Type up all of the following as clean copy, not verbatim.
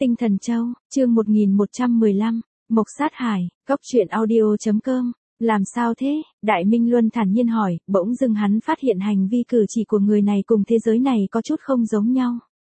Tinh Thần Châu, chương 1115, Mộc Sát Hải, Cốc truyện audio.com. Làm sao thế? Đại Minh Luân thản nhiên hỏi, bỗng dưng hắn phát hiện hành vi cử chỉ của người này cùng thế giới này có chút không giống nhau.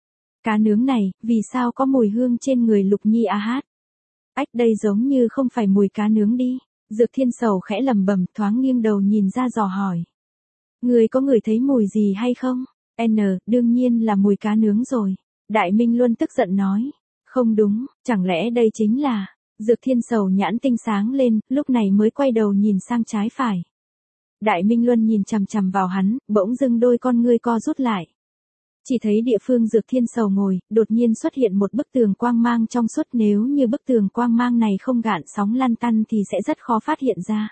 Cá nướng này, vì sao có mùi hương trên người Lục Nhi a hát? Ách, đây giống như không phải mùi cá nướng đi. Dược Thiên Sầu khẽ lẩm bẩm, thoáng nghiêng đầu nhìn ra dò hỏi. Người có ngửi thấy mùi gì hay không? Đương nhiên là mùi cá nướng rồi. Đại Minh Luân tức giận nói. Không đúng, chẳng lẽ đây chính là... Dược Thiên Sầu nhãn tinh sáng lên, lúc này mới quay đầu nhìn sang trái phải. Đại Minh Luân nhìn chằm chằm vào hắn, bỗng dưng đôi con ngươi co rút lại. Chỉ thấy địa phương Dược Thiên Sầu ngồi, đột nhiên xuất hiện một bức tường quang mang trong suốt, nếu như bức tường quang mang này không gạn sóng lăn tăn thì sẽ rất khó phát hiện ra.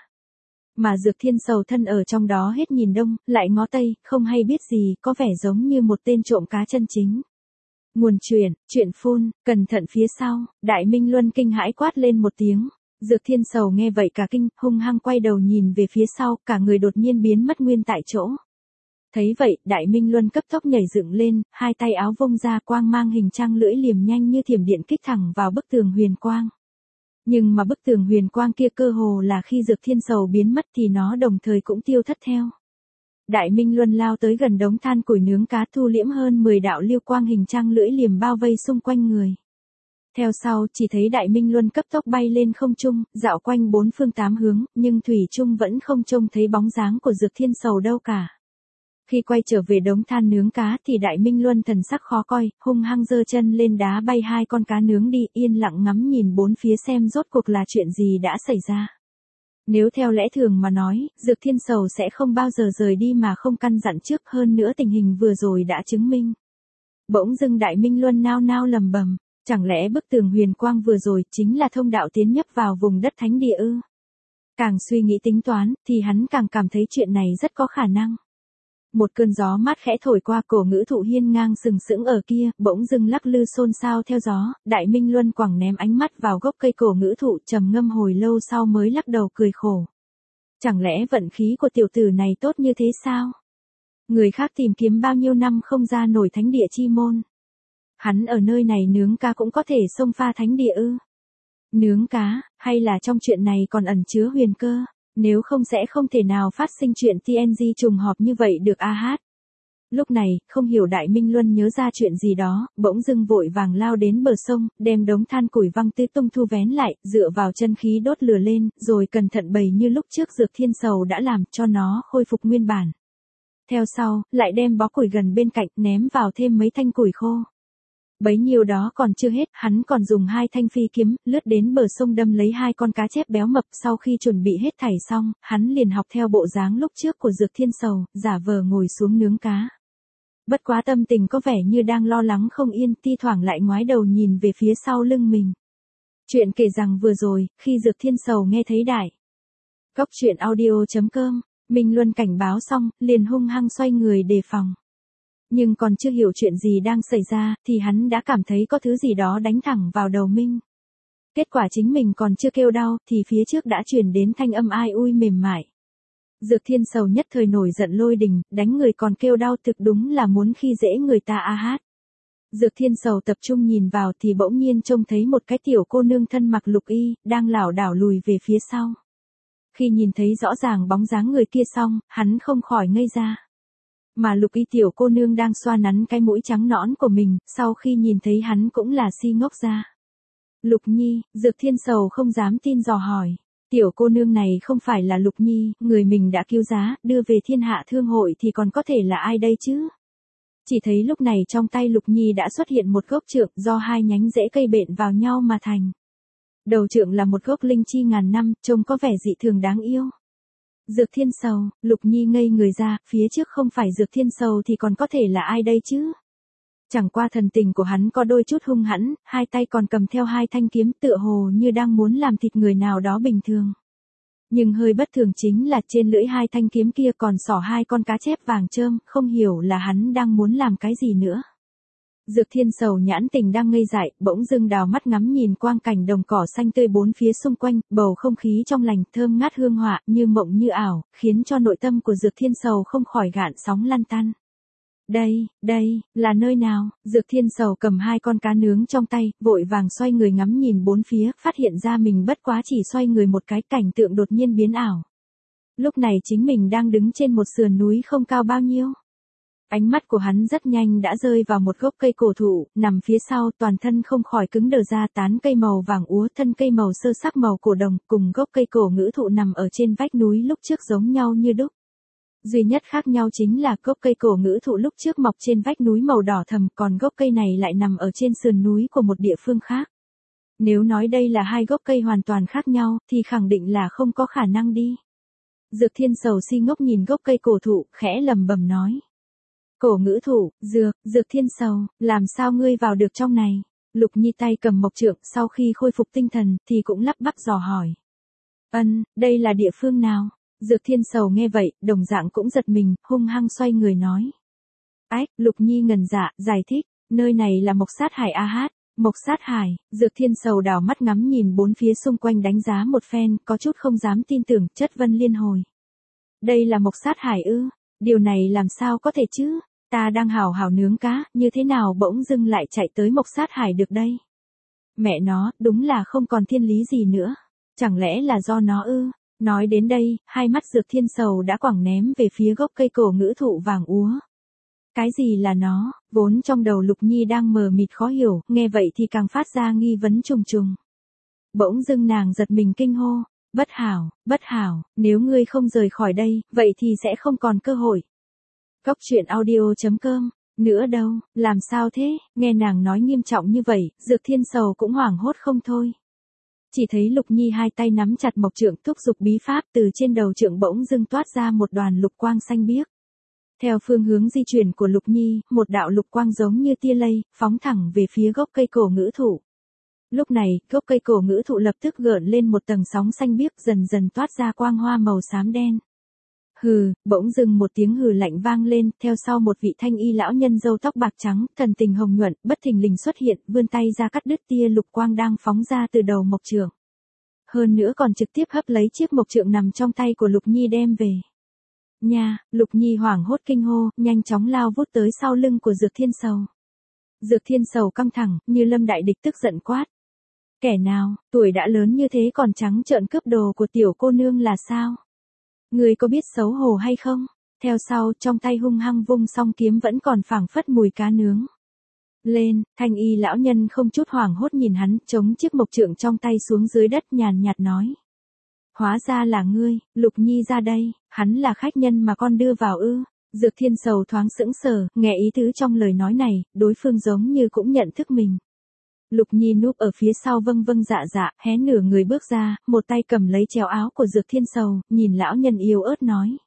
Mà Dược Thiên Sầu thân ở trong đó hết nhìn đông, lại ngó tây, không hay biết gì, có vẻ giống như một tên trộm cá chân chính. Nguồn chuyện phun, cẩn thận phía sau, Đại Minh Luân kinh hãi quát lên một tiếng. Dược Thiên Sầu nghe vậy cả kinh, hung hăng quay đầu nhìn về phía sau, cả người đột nhiên biến mất nguyên tại chỗ. Thấy vậy, Đại Minh Luân cấp tốc nhảy dựng lên, hai tay áo vung ra, quang mang hình trăng lưỡi liềm nhanh như thiểm điện kích thẳng vào bức tường huyền quang. Nhưng mà bức tường huyền quang kia cơ hồ là khi Dược Thiên Sầu biến mất thì nó đồng thời cũng tiêu thất theo. Đại Minh Luân lao tới gần đống than củi nướng cá, thu liễm hơn 10 đạo lưu quang hình trăng lưỡi liềm bao vây xung quanh người. Theo sau, chỉ thấy Đại Minh Luân cấp tốc bay lên không trung, dạo quanh bốn phương tám hướng, nhưng thủy chung vẫn không trông thấy bóng dáng của Dược Thiên Sầu đâu cả. Khi quay trở về đống than nướng cá thì Đại Minh Luân thần sắc khó coi, hung hăng giơ chân lên đá bay hai con cá nướng đi, yên lặng ngắm nhìn bốn phía xem rốt cuộc là chuyện gì đã xảy ra. Nếu theo lẽ thường mà nói, Dược Thiên Sầu sẽ không bao giờ rời đi mà không căn dặn trước, hơn nữa tình hình vừa rồi đã chứng minh. Bỗng dưng Đại Minh Luân nao nao lẩm bẩm, chẳng lẽ bức tường huyền quang vừa rồi chính là thông đạo tiến nhập vào vùng đất thánh địa ư? Càng suy nghĩ tính toán, thì hắn càng cảm thấy chuyện này rất có khả năng. Một cơn gió mát khẽ thổi qua, cổ ngữ thụ hiên ngang sừng sững ở kia, bỗng dưng lắc lư xôn xao theo gió. Đại Minh Luân quẳng ném ánh mắt vào gốc cây cổ ngữ thụ, trầm ngâm hồi lâu sau mới lắc đầu cười khổ. Chẳng lẽ vận khí của tiểu tử này tốt như thế sao? Người khác tìm kiếm bao nhiêu năm không ra nổi thánh địa chi môn. Hắn ở nơi này nướng cá cũng có thể xông pha thánh địa ư? Nướng cá, hay là trong chuyện này còn ẩn chứa huyền cơ? Nếu không sẽ không thể nào phát sinh chuyện TNG trùng hợp như vậy được a hát. Lúc này, không hiểu Đại Minh Luân nhớ ra chuyện gì đó, bỗng dưng vội vàng lao đến bờ sông, đem đống than củi văng tứ tung thu vén lại, dựa vào chân khí đốt lửa lên, rồi cẩn thận bày như lúc trước Dược Thiên Sầu đã làm, cho nó khôi phục nguyên bản. Theo sau, lại đem bó củi gần bên cạnh, ném vào thêm mấy thanh củi khô. Bấy nhiêu đó còn chưa hết, hắn còn dùng hai thanh phi kiếm, lướt đến bờ sông đâm lấy hai con cá chép béo mập. Sau khi chuẩn bị hết thảy xong, hắn liền học theo bộ dáng lúc trước của Dược Thiên Sầu, giả vờ ngồi xuống nướng cá. Bất quá tâm tình có vẻ như đang lo lắng không yên, thi thoảng lại ngoái đầu nhìn về phía sau lưng mình. Chuyện kể rằng vừa rồi, khi Dược Thiên Sầu nghe thấy Đại Cốc truyện audio.com, Minh Luân cảnh báo xong, liền hung hăng xoay người đề phòng. Nhưng còn chưa hiểu chuyện gì đang xảy ra, thì hắn đã cảm thấy có thứ gì đó đánh thẳng vào đầu mình. Kết quả chính mình còn chưa kêu đau, thì phía trước đã truyền đến thanh âm ai ui mềm mại. Dược Thiên Sầu nhất thời nổi giận lôi đình, đánh người còn kêu đau, thực đúng là muốn khi dễ người ta a hát. Dược Thiên Sầu tập trung nhìn vào thì bỗng nhiên trông thấy một cái tiểu cô nương thân mặc lục y, đang lảo đảo lùi về phía sau. Khi nhìn thấy rõ ràng bóng dáng người kia xong, hắn không khỏi ngây ra. Mà lục y tiểu cô nương đang xoa nắn cái mũi trắng nõn của mình, sau khi nhìn thấy hắn cũng là si ngốc ra. Lục Nhi, Dược Thiên Sầu không dám tin dò hỏi. Tiểu cô nương này không phải là Lục Nhi, người mình đã cứu giá, đưa về Thiên Hạ Thương Hội thì còn có thể là ai đây chứ? Chỉ thấy lúc này trong tay Lục Nhi đã xuất hiện một gốc trượng do hai nhánh rễ cây bện vào nhau mà thành. Đầu trượng là một gốc linh chi ngàn năm, trông có vẻ dị thường đáng yêu. Dược Thiên Sầu, Lục Nhi ngây người ra, phía trước không phải Dược Thiên Sầu thì còn có thể là ai đây chứ? Chẳng qua thần tình của hắn có đôi chút hung hãn, hai tay còn cầm theo hai thanh kiếm, tựa hồ như đang muốn làm thịt người nào đó bình thường. Nhưng hơi bất thường chính là trên lưỡi hai thanh kiếm kia còn xỏ hai con cá chép vàng chơm, không hiểu là hắn đang muốn làm cái gì nữa. Dược Thiên Sầu nhãn tình đang ngây dại, bỗng dưng đào mắt ngắm nhìn quang cảnh đồng cỏ xanh tươi bốn phía xung quanh, bầu không khí trong lành, thơm ngát hương họa, như mộng như ảo, khiến cho nội tâm của Dược Thiên Sầu không khỏi gạn sóng lăn tăn. Đây, là nơi nào? Dược Thiên Sầu cầm 2 con cá nướng trong tay, vội vàng xoay người ngắm nhìn bốn phía, phát hiện ra mình bất quá chỉ xoay người một cái, cảnh tượng đột nhiên biến ảo. Lúc này chính mình đang đứng trên một sườn núi không cao bao nhiêu. Ánh mắt của hắn rất nhanh đã rơi vào một gốc cây cổ thụ, nằm phía sau, toàn thân không khỏi cứng đờ ra, tán cây màu vàng úa, thân cây màu sơ sắc màu cổ đồng, cùng gốc cây cổ ngữ thụ nằm ở trên vách núi lúc trước giống nhau như đúc. Duy nhất khác nhau chính là gốc cây cổ ngữ thụ lúc trước mọc trên vách núi màu đỏ thẫm, còn gốc cây này lại nằm ở trên sườn núi của một địa phương khác. Nếu nói đây là 2 gốc cây hoàn toàn khác nhau, thì khẳng định là không có khả năng đi. Dược Thiên Sầu si ngốc nhìn gốc cây cổ thụ, khẽ lẩm bẩm nói. Cổ ngữ thụ, Dược Thiên Sầu, làm sao ngươi vào được trong này? Lục Nhi tay cầm mộc trượng, sau khi khôi phục tinh thần, thì cũng lắp bắp dò hỏi. Đây là địa phương nào? Dược Thiên Sầu nghe vậy, đồng dạng cũng giật mình, hung hăng xoay người nói. Lục Nhi ngần dạ, giải thích, nơi này là Mộc Sát Hải a hát. Mộc Sát Hải, Dược Thiên Sầu đảo mắt ngắm nhìn bốn phía xung quanh đánh giá một phen, có chút không dám tin tưởng, chất vấn liên hồi. Đây là Mộc Sát Hải ư? Điều này làm sao có thể chứ? Ta đang hào hào nướng cá, như thế nào bỗng dưng lại chạy tới Mộc Sát Hải được đây? Mẹ nó, đúng là không còn thiên lý gì nữa. Chẳng lẽ là do nó ư? Nói đến đây, hai mắt Dược Thiên Sầu đã quẳng ném về phía gốc cây cổ ngữ thụ vàng úa. Cái gì là nó? Vốn trong đầu Lục Nhi đang mờ mịt khó hiểu, nghe vậy thì càng phát ra nghi vấn trùng trùng. Bỗng dưng nàng giật mình kinh hô. Bất hảo, nếu ngươi không rời khỏi đây, vậy thì sẽ không còn cơ hội. Cóc truyện audio.com, nữa đâu, làm sao thế? Nghe nàng nói nghiêm trọng như vậy, Dược Thiên Sầu cũng hoảng hốt không thôi. Chỉ thấy Lục Nhi 2 tay nắm chặt mộc trượng thúc giục bí pháp, từ trên đầu trượng bỗng dưng toát ra một đoàn lục quang xanh biếc. Theo phương hướng di chuyển của Lục Nhi, một đạo lục quang giống như tia lây, phóng thẳng về phía gốc cây cổ ngữ thụ. Lúc này, gốc cây cổ ngữ thụ lập tức gợn lên một tầng sóng xanh biếc, dần dần toát ra quang hoa màu xám đen. Hừ, bỗng dưng một tiếng hừ lạnh vang lên, theo sau một vị thanh y lão nhân râu tóc bạc trắng, thần tình hồng nhuận, bất thình lình xuất hiện, vươn tay ra cắt đứt tia lục quang đang phóng ra từ đầu mộc trượng. Hơn nữa còn trực tiếp hấp lấy chiếc mộc trượng nằm trong tay của Lục Nhi đem về. Nha, Lục Nhi hoảng hốt kinh hô, nhanh chóng lao vút tới sau lưng của Dược Thiên Sầu. Dược Thiên Sầu căng thẳng, như lâm đại địch tức giận quát. Kẻ nào, tuổi đã lớn như thế còn trắng trợn cướp đồ của tiểu cô nương là sao? Người có biết xấu hổ hay không? Theo sau, trong tay hung hăng vung song kiếm vẫn còn phảng phất mùi cá nướng. Lên, thanh y lão nhân không chút hoảng hốt nhìn hắn, chống chiếc mộc trượng trong tay xuống dưới đất nhàn nhạt nói. Hóa ra là ngươi, Lục Nhi ra đây, hắn là khách nhân mà con đưa vào ư? Dược Thiên Sầu thoáng sững sờ, nghe ý tứ trong lời nói này, đối phương giống như cũng nhận thức mình. Lục Nhi núp ở phía sau vâng dạ, hé nửa người bước ra, một tay cầm lấy chéo áo của Dược Thiên Sầu, nhìn lão nhân yếu ớt nói.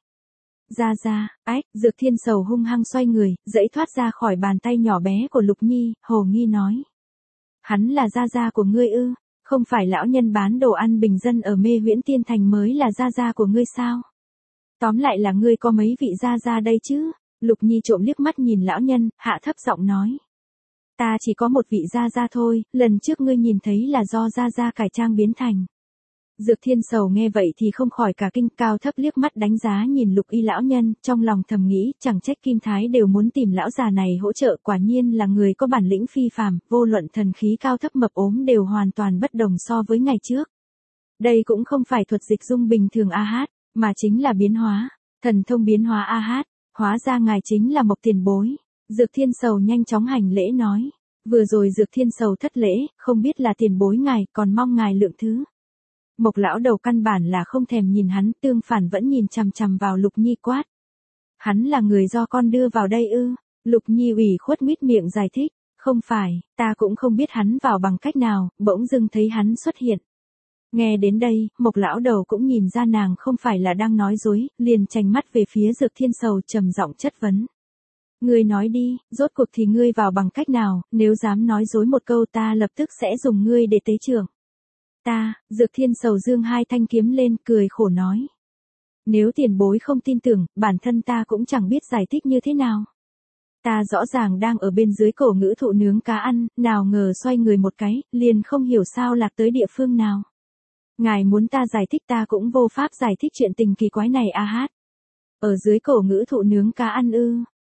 Dược Thiên Sầu hung hăng xoay người, dẫy thoát ra khỏi bàn tay nhỏ bé của Lục Nhi, hồ nghi nói. Hắn là gia của ngươi ư? Không phải lão nhân bán đồ ăn bình dân ở Mê Huyễn Tiên Thành mới là gia của ngươi sao? Tóm lại là ngươi có mấy vị gia đây chứ? Lục Nhi trộm liếc mắt nhìn lão nhân, hạ thấp giọng nói. Ta chỉ có một vị gia thôi, lần trước ngươi nhìn thấy là do gia cải trang biến thành. Dược Thiên Sầu nghe vậy thì không khỏi cả kinh, cao thấp liếc mắt đánh giá nhìn Lục Y lão nhân, trong lòng thầm nghĩ, chẳng trách Kim Thái đều muốn tìm lão già này hỗ trợ, quả nhiên là người có bản lĩnh phi phàm, vô luận thần khí cao thấp mập ốm đều hoàn toàn bất đồng so với ngày trước. Đây cũng không phải thuật dịch dung bình thường a hát, mà chính là biến hóa, thần thông biến hóa a hát, hóa ra ngài chính là Mộc tiền bối. Dược Thiên Sầu nhanh chóng hành lễ nói, vừa rồi Dược Thiên Sầu thất lễ, không biết là tiền bối ngài, còn mong ngài lượng thứ. Mộc lão đầu căn bản là không thèm nhìn hắn, tương phản vẫn nhìn chằm chằm vào Lục Nhi quát. Hắn là người do con đưa vào đây ư? Lục Nhi ủy khuất mít miệng giải thích, không phải, ta cũng không biết hắn vào bằng cách nào, bỗng dưng thấy hắn xuất hiện. Nghe đến đây, Mộc lão đầu cũng nhìn ra nàng không phải là đang nói dối, liền chành mắt về phía Dược Thiên Sầu trầm giọng chất vấn. Ngươi nói đi, rốt cuộc thì ngươi vào bằng cách nào, nếu dám nói dối một câu ta lập tức sẽ dùng ngươi để tế trưởng. Dược Thiên Sầu dương 2 thanh kiếm lên, cười khổ nói. Nếu tiền bối không tin tưởng, bản thân ta cũng chẳng biết giải thích như thế nào. Ta rõ ràng đang ở bên dưới cổ ngữ thụ nướng cá ăn, nào ngờ xoay người một cái, liền không hiểu sao lạc tới địa phương nào. Ngài muốn ta giải thích ta cũng vô pháp giải thích chuyện tình kỳ quái này a hát. Ở dưới cổ ngữ thụ nướng cá ăn ư?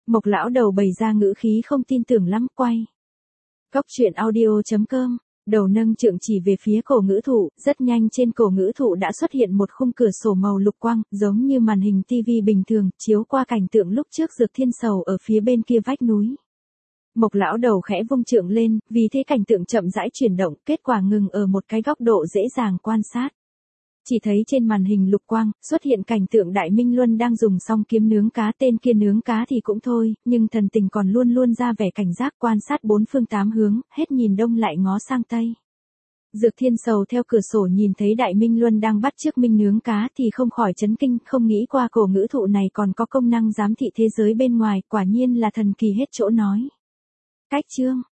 Mộc lão đầu bày ra ngữ khí không tin tưởng lắm, quay. Cốc truyện audio.com, đầu nâng trượng chỉ về phía cổ ngữ thụ, rất nhanh trên cổ ngữ thụ đã xuất hiện một khung cửa sổ màu lục quang, giống như màn hình tivi bình thường, chiếu qua cảnh tượng lúc trước Dược Thiên Sầu ở phía bên kia vách núi. Mộc lão đầu khẽ vung trượng lên, vì thế cảnh tượng chậm rãi chuyển động, kết quả ngừng ở một cái góc độ dễ dàng quan sát. Chỉ thấy trên màn hình lục quang, xuất hiện cảnh tượng Đại Minh Luân đang dùng song kiếm nướng cá, tên kia nướng cá thì cũng thôi, nhưng thần tình còn luôn luôn ra vẻ cảnh giác quan sát bốn phương tám hướng, hết nhìn đông lại ngó sang tây. Dược Thiên Sầu theo cửa sổ nhìn thấy Đại Minh Luân đang bắt chước Minh nướng cá thì không khỏi chấn kinh, không nghĩ qua cổ ngữ thụ này còn có công năng giám thị thế giới bên ngoài, quả nhiên là thần kỳ hết chỗ nói. Cách chương